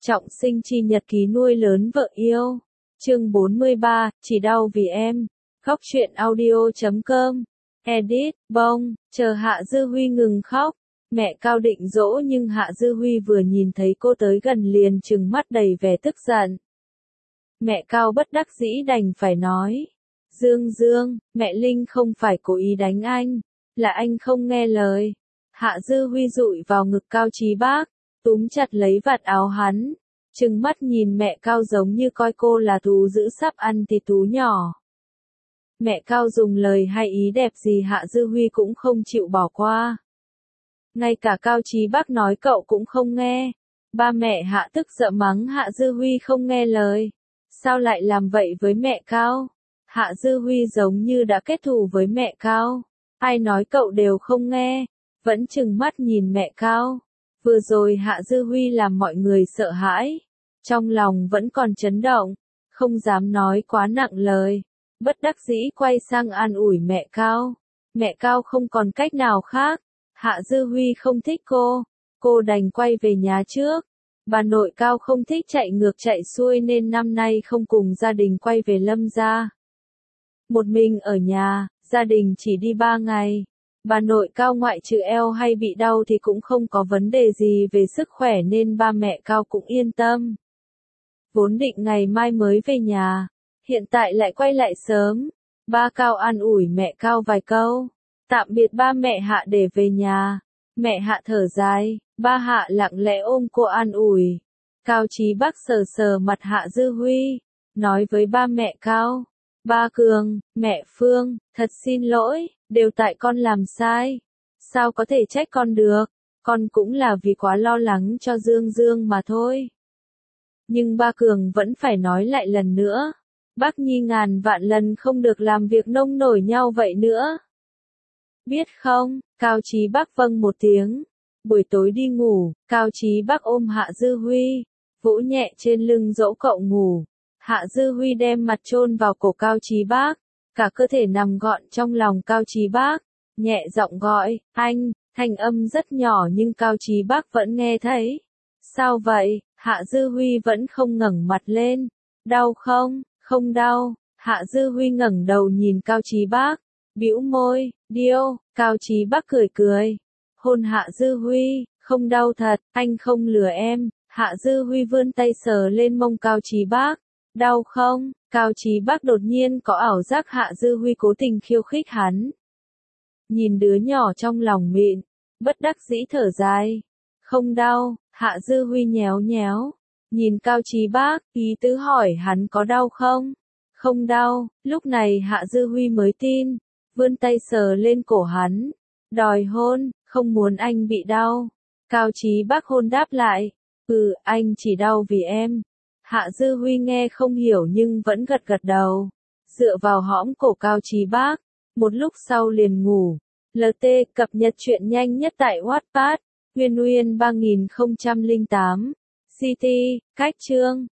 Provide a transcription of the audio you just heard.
Trọng sinh chi nhật ký nuôi lớn vợ yêu. Chương 43, chỉ đau vì em. Góc truyện audio.com. Edit, bông, chờ Hạ Dư Huy ngừng khóc. Mẹ Cao định dỗ nhưng Hạ Dư Huy vừa nhìn thấy cô tới gần liền trừng mắt đầy vẻ tức giận. Mẹ Cao bất đắc dĩ đành phải nói. Dương, mẹ Linh không phải cố ý đánh anh, là anh không nghe lời. Hạ Dư Huy dụi vào ngực Cao Chí Bác, túm chặt lấy vạt áo hắn, trừng mắt nhìn mẹ Cao giống như coi cô là thú dữ sắp ăn thịt thú nhỏ. Mẹ Cao dùng lời hay ý đẹp gì Hạ Dư Huy cũng không chịu bỏ qua. Ngay cả Cao Chí Bác nói cậu cũng không nghe. Ba mẹ Hạ tức giận mắng Hạ Dư Huy không nghe lời. Sao lại làm vậy với mẹ Cao? Hạ Dư Huy giống như đã kết thù với mẹ Cao. Ai nói cậu đều không nghe, vẫn trừng mắt nhìn mẹ Cao. Vừa rồi Hạ Dư Huy làm mọi người sợ hãi, trong lòng vẫn còn chấn động, không dám nói quá nặng lời. Bất đắc dĩ quay sang an ủi mẹ Cao. Mẹ Cao không còn cách nào khác. Hạ Dư Huy không thích cô đành quay về nhà trước. Bà nội Cao không thích chạy ngược chạy xuôi nên năm nay không cùng gia đình quay về Lâm gia. Một mình ở nhà, gia đình chỉ đi 3 ngày. Bà nội Cao ngoại trừ eo hay bị đau thì cũng không có vấn đề gì về sức khỏe nên ba mẹ Cao cũng yên tâm. Vốn định ngày mai mới về nhà, hiện tại lại quay lại sớm. Ba Cao an ủi mẹ Cao vài câu, tạm biệt ba mẹ Hạ để về nhà. Mẹ Hạ thở dài, ba Hạ lặng lẽ ôm cô an ủi. Cao Chí Bác sờ sờ mặt Hạ Dư Huy, nói với ba mẹ Cao. Ba Cường, mẹ Phương, thật xin lỗi, đều tại con làm sai. Sao có thể trách con được, con cũng là vì quá lo lắng cho Dương mà thôi. Nhưng ba Cường vẫn phải nói lại lần nữa. Bác Nhi ngàn vạn lần không được làm việc nông nổi nhau vậy nữa. Biết không? Cao Chí Bác vâng một tiếng. Buổi tối đi ngủ, Cao Chí Bác ôm Hạ Dư Huy, vỗ nhẹ trên lưng dỗ cậu ngủ. Hạ Dư Huy đem mặt chôn vào cổ Cao Chí Bác, cả cơ thể nằm gọn trong lòng Cao Chí Bác, nhẹ giọng gọi, anh, thanh âm rất nhỏ nhưng Cao Chí Bác vẫn nghe thấy. Sao vậy? Hạ Dư Huy vẫn không ngẩng mặt lên. Đau không? Không đau. Hạ Dư Huy ngẩng đầu nhìn Cao Chí Bác, bĩu môi, điêu. Cao Chí Bác cười, hôn Hạ Dư Huy, không đau thật, anh không lừa em. Hạ Dư Huy vươn tay sờ lên mông Cao Chí Bác. Đau không? Cao Chí Bác đột nhiên có ảo giác Hạ Dư Huy cố tình khiêu khích hắn. Nhìn đứa nhỏ trong lòng mịn, bất đắc dĩ thở dài. Không đau. Hạ Dư Huy nhéo, nhìn Cao Chí Bác, ý tứ hỏi hắn có đau không? Không đau. Lúc này Hạ Dư Huy mới tin, vươn tay sờ lên cổ hắn, đòi hôn, không muốn anh bị đau. Cao Chí Bác hôn đáp lại, anh chỉ đau vì em. Hạ Dư Huy nghe không hiểu nhưng vẫn gật đầu, dựa vào hõm cổ Cao Chí Bác, một lúc sau liền ngủ. LT cập nhật truyện nhanh nhất tại Wattpad, Nguyên 3008, CT, cách chương.